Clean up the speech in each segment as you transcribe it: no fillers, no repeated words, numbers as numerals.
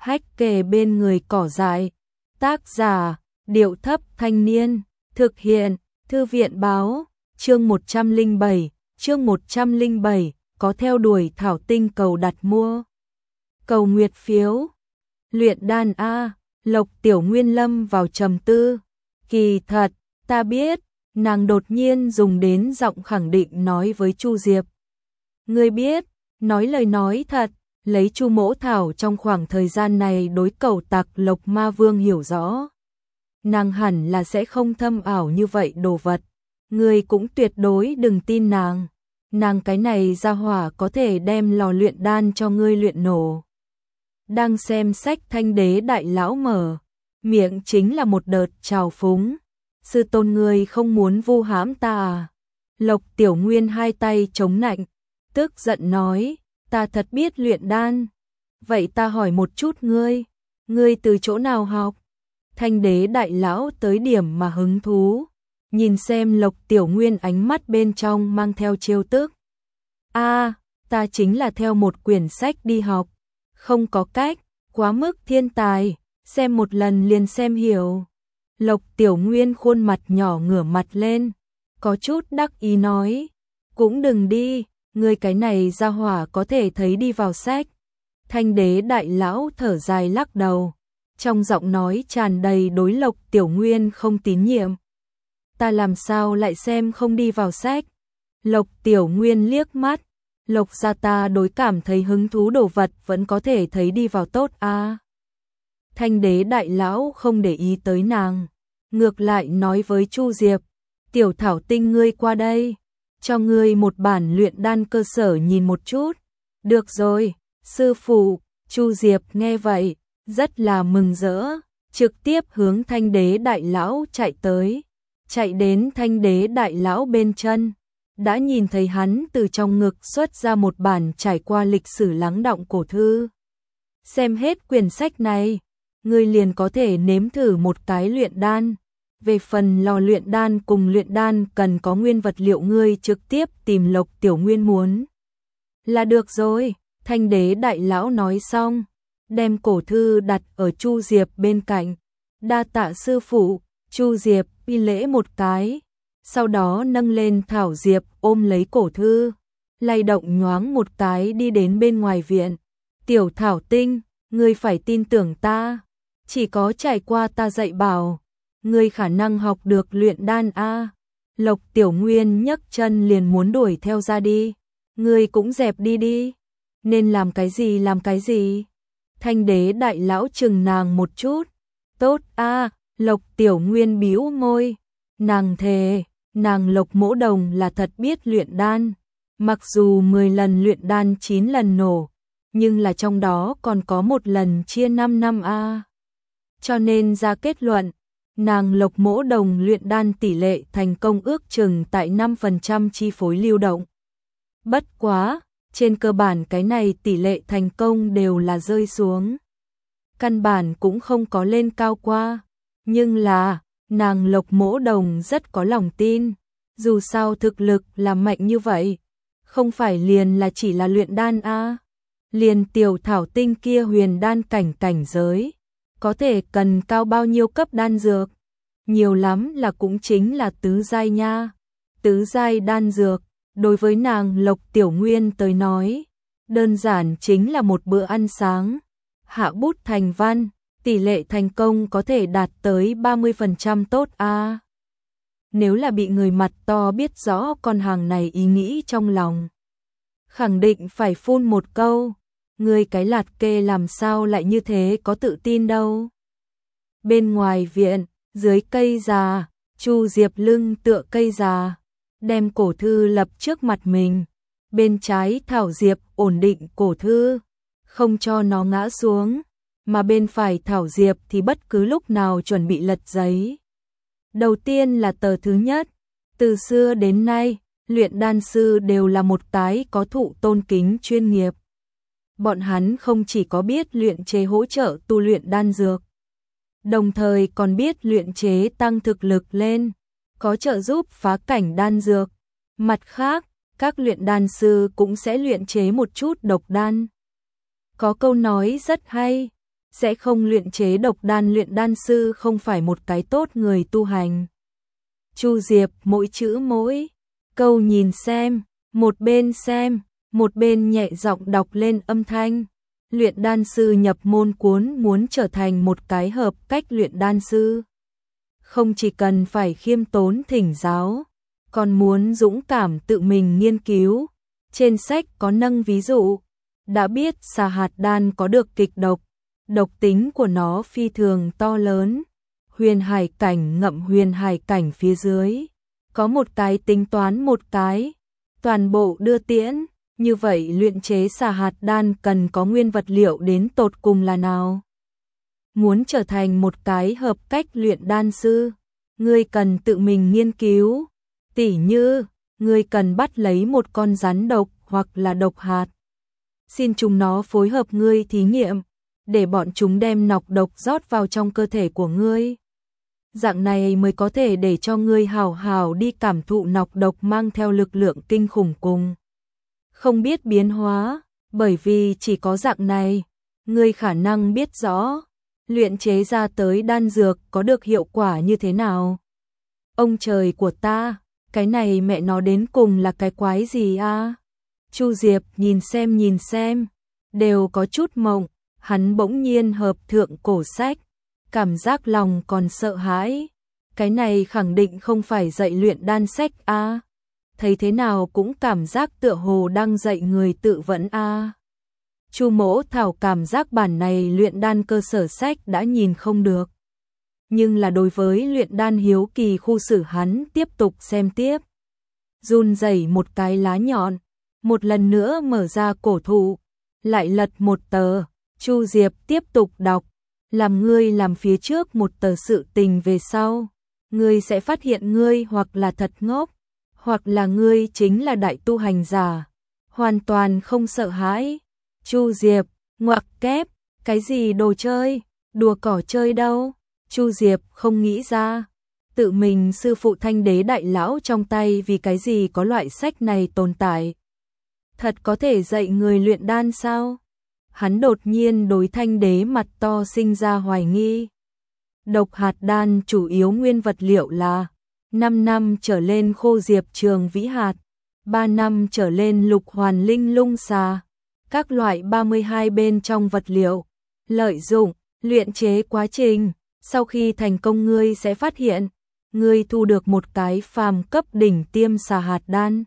hách kề bên người cỏ dại. Tác giả, Điệu Thấp Thanh Niên. Thực hiện, Thư viện Báo. Chương 107, có theo đuổi Thảo Tinh cầu đặt mua. Cầu nguyệt phiếu. Luyện đan a. Lộc Tiểu Nguyên lâm vào trầm tư. Kỳ thật, ta biết, nàng đột nhiên dùng đến giọng khẳng định nói với Chu Diệp. Ngươi biết, nói lời nói thật, lấy Chu Mỗ Thảo trong khoảng thời gian này đối cẩu tặc Lộc Ma Vương hiểu rõ. Nàng hẳn là sẽ không thâm ảo như vậy đồ vật. Ngươi cũng tuyệt đối đừng tin nàng. Nàng cái này ra hỏa có thể đem lò luyện đan cho ngươi luyện nổ. Đang xem sách Thanh Đế đại lão mở miệng chính là một đợt trào phúng. Sư tôn ngươi không muốn vu hãm ta à? Lộc Tiểu Nguyên hai tay chống nạnh, tức giận nói, ta thật biết luyện đan. Vậy ta hỏi một chút ngươi từ chỗ nào học? Thanh Đế đại lão tới điểm mà hứng thú, nhìn xem Lộc Tiểu Nguyên ánh mắt bên trong mang theo trêu tức. Ta chính là theo một quyển sách đi học, không có cách, quá mức thiên tài, xem một lần liền xem hiểu. Lộc Tiểu Nguyên khuôn mặt nhỏ ngửa mặt lên, có chút đắc ý nói, cũng đừng đi, ngươi cái này ra hỏa có thể thấy đi vào sách. Thanh Đế đại lão thở dài lắc đầu, trong giọng nói tràn đầy đối Lộc Tiểu Nguyên không tín nhiệm. Ta làm sao lại xem không đi vào sách? Lộc Tiểu Nguyên liếc mắt, Lộc gia ta đối cảm thấy hứng thú đồ vật vẫn có thể thấy đi vào tốt à. Thanh Đế đại lão không để ý tới nàng, ngược lại nói với Chu Diệp, Tiểu Thảo Tinh ngươi qua đây, cho ngươi một bản luyện đan cơ sở nhìn một chút. Được rồi, sư phụ. Chu Diệp nghe vậy, rất là mừng rỡ, trực tiếp hướng Thanh Đế đại lão chạy tới, chạy đến Thanh Đế đại lão bên chân, đã nhìn thấy hắn từ trong ngực xuất ra một bản trải qua lịch sử lắng đọng cổ thư. Xem hết quyển sách này, ngươi liền có thể nếm thử một cái luyện đan. Về phần lò luyện đan cùng luyện đan cần có nguyên vật liệu ngươi trực tiếp tìm Lộc Tiểu Nguyên muốn là được rồi. Thanh Đế đại lão nói xong, đem cổ thư đặt ở Chu Diệp bên cạnh. Đa tạ sư phụ. Chu Diệp pi lễ một cái, sau đó nâng lên Thảo Diệp ôm lấy cổ thư, lay động nhoáng một cái đi đến bên ngoài viện. Tiểu Thảo Tinh, ngươi phải tin tưởng ta, chỉ có trải qua ta dạy bảo, ngươi khả năng học được luyện đan a. Lộc Tiểu Nguyên nhấc chân liền muốn đuổi theo ra đi. Ngươi cũng dẹp đi đi, nên làm cái gì làm cái gì. Thanh Đế đại lão chừng nàng một chút. Tốt a. Lộc Tiểu Nguyên bĩu môi, nàng thề, nàng Lộc Mỗ Đồng là thật biết luyện đan, mặc dù 10 lần luyện đan 9 lần nổ, nhưng là trong đó còn có một lần chia 5 năm a. Cho nên ra kết luận, nàng Lộc Mỗ Đồng luyện đan tỷ lệ thành công ước chừng tại 5% chi phối lưu động. Bất quá, trên cơ bản cái này tỷ lệ thành công đều là rơi xuống, căn bản cũng không có lên cao qua. Nhưng là, nàng Lộc Mỗ Đồng rất có lòng tin, dù sao thực lực là mạnh như vậy, không phải liền là chỉ là luyện đan a. Liền Tiểu Thảo Tinh kia huyền đan cảnh giới, có thể cần cao bao nhiêu cấp đan dược, nhiều lắm là cũng chính là tứ giai nha. Tứ giai đan dược, đối với nàng Lộc Tiểu Nguyên tới nói, đơn giản chính là một bữa ăn sáng. Hạ bút thành văn, tỷ lệ thành công có thể đạt tới 30% tốt a. Nếu là bị người mặt to biết rõ con hàng này ý nghĩ trong lòng, khẳng định phải phun một câu, ngươi cái lạt kê làm sao lại như thế có tự tin đâu. Bên ngoài viện, dưới cây già, Chu Diệp lưng tựa cây già, đem cổ thư lập trước mặt mình, bên trái Thảo Diệp ổn định cổ thư, không cho nó ngã xuống, mà bên phải Thảo Diệp thì bất cứ lúc nào chuẩn bị lật giấy. Đầu tiên là tờ thứ nhất, từ xưa đến nay, luyện đan sư đều là một cái có thụ tôn kính chuyên nghiệp. Bọn hắn không chỉ có biết luyện chế hỗ trợ tu luyện đan dược, đồng thời còn biết luyện chế tăng thực lực lên, có trợ giúp phá cảnh đan dược. Mặt khác, các luyện đan sư cũng sẽ luyện chế một chút độc đan. Có câu nói rất hay, sẽ không luyện chế độc đan, luyện đan sư không phải một cái tốt người tu hành. Chu Diệp mỗi chữ mỗi câu nhìn xem, một bên nhẹ giọng đọc lên âm thanh. Luyện đan sư nhập môn cuốn muốn trở thành một cái hợp cách luyện đan sư. Không chỉ cần phải khiêm tốn thỉnh giáo, còn muốn dũng cảm tự mình nghiên cứu. Trên sách có nâng ví dụ, đã biết xà hạt đan có được kịch độc, độc tính của nó phi thường to lớn. Huyền hải cảnh ngậm huyền hải cảnh phía dưới, có một cái tính toán một cái, toàn bộ đưa tiễn. Như vậy luyện chế xà hạt đan cần có nguyên vật liệu đến tột cùng là nào? Muốn trở thành một cái hợp cách luyện đan sư, ngươi cần tự mình nghiên cứu. Tỉ như, ngươi cần bắt lấy một con rắn độc hoặc là độc hạt. Xin chúng nó phối hợp ngươi thí nghiệm, để bọn chúng đem nọc độc rót vào trong cơ thể của ngươi. Dạng này mới có thể để cho ngươi hào hào đi cảm thụ nọc độc mang theo lực lượng kinh khủng cùng. Không biết biến hóa, bởi vì chỉ có dạng này, ngươi khả năng biết rõ, luyện chế ra tới đan dược có được hiệu quả như thế nào. Ông trời của ta, cái này mẹ nó đến cùng là cái quái gì a? Chu Diệp nhìn xem, đều có chút mộng, hắn bỗng nhiên hợp thượng cổ sách, cảm giác lòng còn sợ hãi. Cái này khẳng định không phải dạy luyện đan sách a. Thấy thế nào cũng cảm giác tựa hồ đang dạy người tự vẫn a. Chu Mỗ Thảo cảm giác bản này luyện đan cơ sở sách đã nhìn không được. Nhưng là đối với luyện đan hiếu kỳ khu xử hắn tiếp tục xem tiếp. Run rẩy một cái lá nhọn, một lần nữa mở ra cổ thụ, lại lật một tờ. Chu Diệp tiếp tục đọc, làm ngươi làm phía trước một tờ sự tình về sau, ngươi sẽ phát hiện ngươi hoặc là thật ngốc, hoặc là ngươi chính là đại tu hành giả, hoàn toàn không sợ hãi. Chu Diệp, ngoặc kép, cái gì đồ chơi, đùa cỏ chơi đâu? Chu Diệp không nghĩ ra, tự mình sư phụ Thanh Đế đại lão trong tay vì cái gì có loại sách này tồn tại. Thật có thể dạy người luyện đan sao? Hắn đột nhiên đối Thanh Đế mặt to sinh ra hoài nghi. Độc hạt đan chủ yếu nguyên vật liệu là 5 năm trở lên khô diệp trường vĩ hạt, 3 năm trở lên lục hoàn linh lung xà, các loại 32 bên trong vật liệu. Lợi dụng, luyện chế quá trình, sau khi thành công ngươi sẽ phát hiện, ngươi thu được một cái phàm cấp đỉnh tiêm xà hạt đan.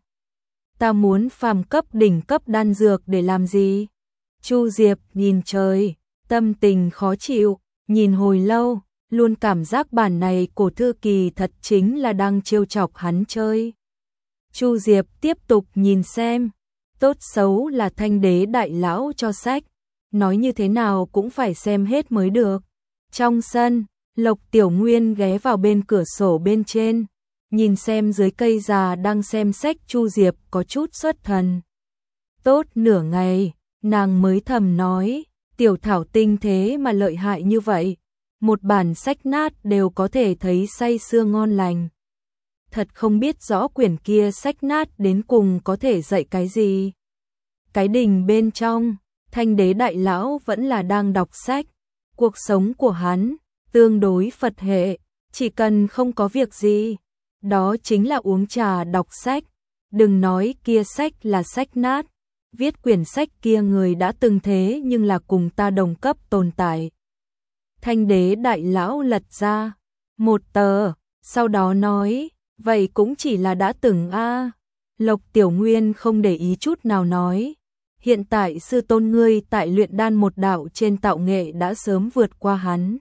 Ta muốn phàm cấp đỉnh cấp đan dược để làm gì? Chu Diệp nhìn trời, tâm tình khó chịu, nhìn hồi lâu, luôn cảm giác bản này cổ thư kỳ thật chính là đang trêu chọc hắn chơi. Chu Diệp tiếp tục nhìn xem, tốt xấu là Thanh Đế đại lão cho sách, nói như thế nào cũng phải xem hết mới được. Trong sân, Lộc Tiểu Nguyên ghé vào bên cửa sổ bên trên, nhìn xem dưới cây già đang xem sách. Chu Diệp có chút xuất thần. Tốt nửa ngày, nàng mới thầm nói, tiểu thảo tinh thế mà lợi hại như vậy, một bản sách nát đều có thể thấy say sưa ngon lành. Thật không biết rõ quyển kia sách nát đến cùng có thể dạy cái gì. Cái đình bên trong, Thanh Đế đại lão vẫn là đang đọc sách. Cuộc sống của hắn tương đối Phật hệ, chỉ cần không có việc gì, đó chính là uống trà đọc sách. Đừng nói kia sách là sách nát, viết quyển sách kia người đã từng thế nhưng là cùng ta đồng cấp tồn tại. Thanh Đế đại lão lật ra một tờ, sau đó nói, vậy cũng chỉ là đã từng a. Lộc Tiểu Nguyên không để ý chút nào nói, hiện tại sư tôn ngươi tại luyện đan một đạo trên tạo nghệ đã sớm vượt qua hắn.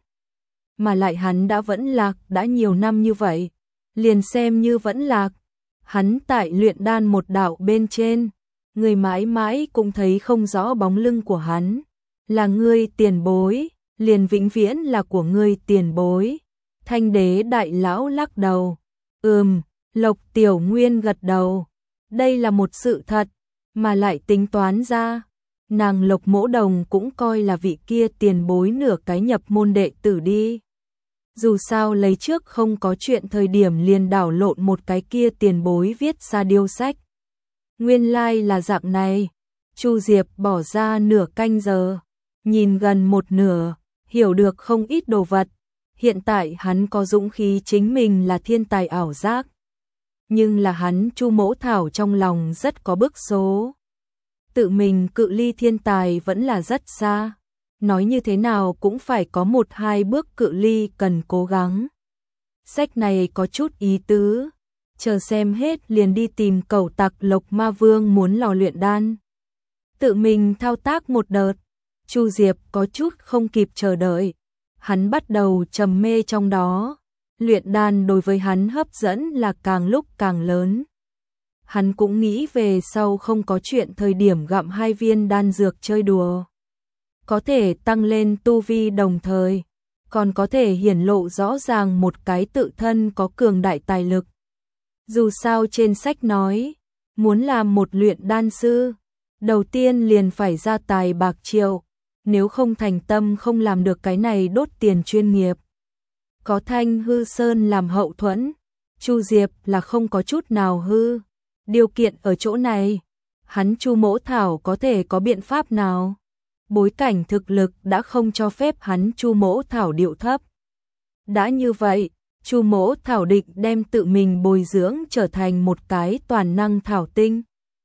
Mà lại hắn đã vẫn lạc đã nhiều năm như vậy, liền xem như vẫn lạc. Hắn tại luyện đan một đạo bên trên, người mãi mãi cũng thấy không rõ bóng lưng của hắn. Là ngươi tiền bối, liền vĩnh viễn là của ngươi tiền bối. Thanh Đế đại lão lắc đầu. Lộc Tiểu Nguyên gật đầu. Đây là một sự thật, mà lại tính toán ra, nàng Lộc Mỗ Đồng cũng coi là vị kia tiền bối nửa cái nhập môn đệ tử đi. Dù sao lấy trước không có chuyện thời điểm liền đảo lộn một cái kia tiền bối viết ra điêu sách. Nguyên lai là dạng này. Chu Diệp bỏ ra nửa canh giờ, nhìn gần một nửa, hiểu được không ít đồ vật. Hiện tại hắn có dũng khí chính mình là thiên tài ảo giác. Nhưng là hắn Chu Mỗ Thảo trong lòng rất có bức số. Tự mình cự ly thiên tài vẫn là rất xa. Nói như thế nào cũng phải có 1-2 bước cự ly cần cố gắng. Sách này có chút ý tứ. Chờ xem hết liền đi tìm Cẩu Tặc Lộc Ma Vương muốn lò luyện đan. Tự mình thao tác một đợt. Chu Diệp có chút không kịp chờ đợi. Hắn bắt đầu trầm mê trong đó. Luyện đan đối với hắn hấp dẫn là càng lúc càng lớn. Hắn cũng nghĩ về sau không có chuyện thời điểm gặm 2 viên đan dược chơi đùa. Có thể tăng lên tu vi đồng thời, còn có thể hiển lộ rõ ràng một cái tự thân có cường đại tài lực. Dù sao trên sách nói, muốn làm một luyện đan sư, đầu tiên liền phải ra tài bạc triệu, nếu không thành tâm không làm được cái này đốt tiền chuyên nghiệp. Có Thanh Hư Sơn làm hậu thuẫn, Chu Diệp là không có chút nào hư. Điều kiện ở chỗ này, hắn Chu Mỗ Thảo có thể có biện pháp nào? Bối cảnh thực lực đã không cho phép hắn Chu Mỗ Thảo điệu thấp. Đã như vậy, Chu Mỗ Thảo định đem tự mình bồi dưỡng trở thành một cái toàn năng thảo tinh.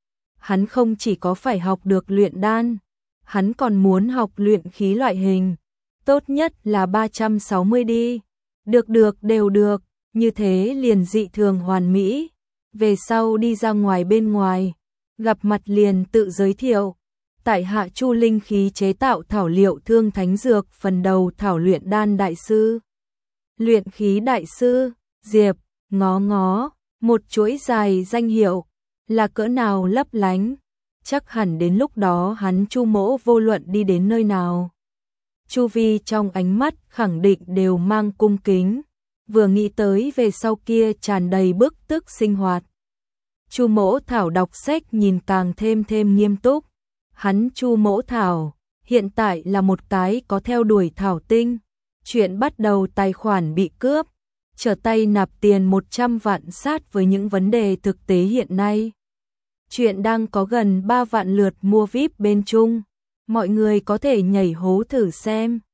Hắn không chỉ có phải học được luyện đan, hắn còn muốn học luyện khí loại hình. Tốt nhất là 360 đi. Được đều được, như thế liền dị thường hoàn mỹ. Về sau đi ra ngoài bên ngoài, gặp mặt liền tự giới thiệu. Tại hạ Chu linh khí chế tạo thảo liệu thương thánh dược phần đầu thảo luyện đan đại sư. Luyện khí đại sư, Diệp, ngó, một chuỗi dài danh hiệu, là cỡ nào lấp lánh. Chắc hẳn đến lúc đó hắn Chu Mỗ vô luận đi đến nơi nào. Chu vi trong ánh mắt khẳng định đều mang cung kính, vừa nghĩ tới về sau kia tràn đầy bức tức sinh hoạt. Chu Mỗ Thảo đọc sách nhìn càng thêm nghiêm túc. Hắn Chu Mỗ Thảo hiện tại là một cái có theo đuổi thảo tinh. Chuyện bắt đầu tài khoản bị cướp, trở tay nạp tiền 100 vạn sát với những vấn đề thực tế hiện nay. Chuyện đang có gần 3 vạn lượt mua VIP bên Trung. Mọi người có thể nhảy hố thử xem.